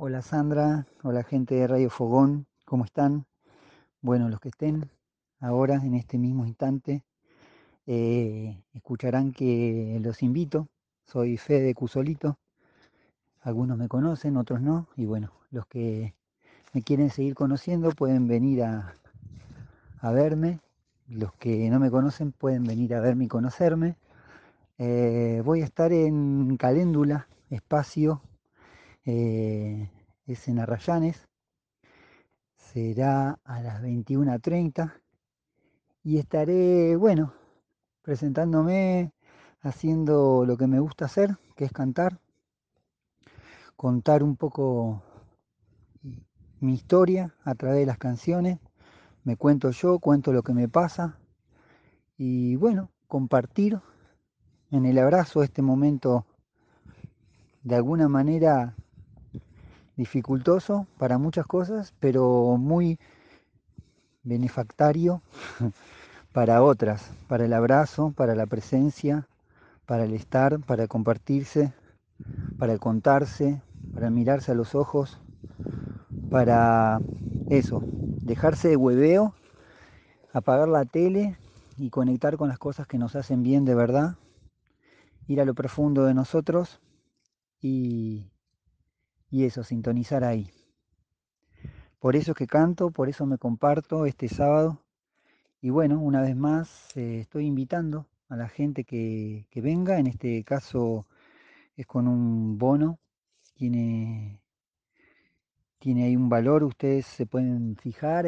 Hola Sandra, hola gente de Radio Fogón, ¿cómo están? Bueno, los que estén ahora en este mismo instante, escucharán que los invito. Soy Fede Cusolito, algunos me conocen, otros no, y bueno, los que me quieren seguir conociendo pueden venir a verme, los que no me conocen pueden venir a verme y conocerme. Voy a estar en Caléndula, espacio, eh, es en Arrayanes. Será a las 21:30 y estaré, bueno, presentándome, haciendo lo que me gusta hacer, que es cantar, contar un poco mi historia a través de las canciones. Me cuento yo, cuento lo que me pasa y bueno, compartir en el abrazo este momento de alguna manera dificultoso para muchas cosas, pero muy benefactario para otras, para el abrazo, para la presencia, para el estar, para compartirse, para el contarse, para mirarse a los ojos, para eso, dejarse de hueveo, apagar la tele y conectar con las cosas que nos hacen bien de verdad, ir a lo profundo de nosotros y, y eso, sintonizar ahí. Por eso es que canto, por eso me comparto este sábado. Y bueno, una vez más estoy invitando a la gente que venga, en este caso es con un bono, tiene tiene ahí un valor, ustedes se pueden fijar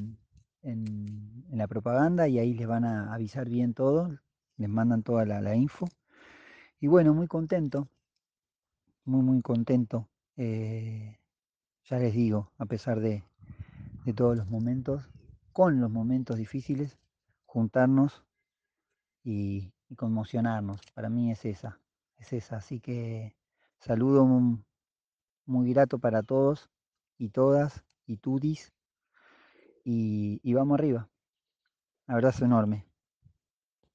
en la propaganda y ahí les van a avisar bien todo, les mandan toda la info. Y bueno, muy contento, muy contento. eh, ya les digo, a pesar de todos los momentos, con los momentos difíciles, juntarnos y conmocionarnos. Para mí es esa, es esa. Así que saludo muy grato para todos y todas y tudis y vamos arriba. Abrazo enorme.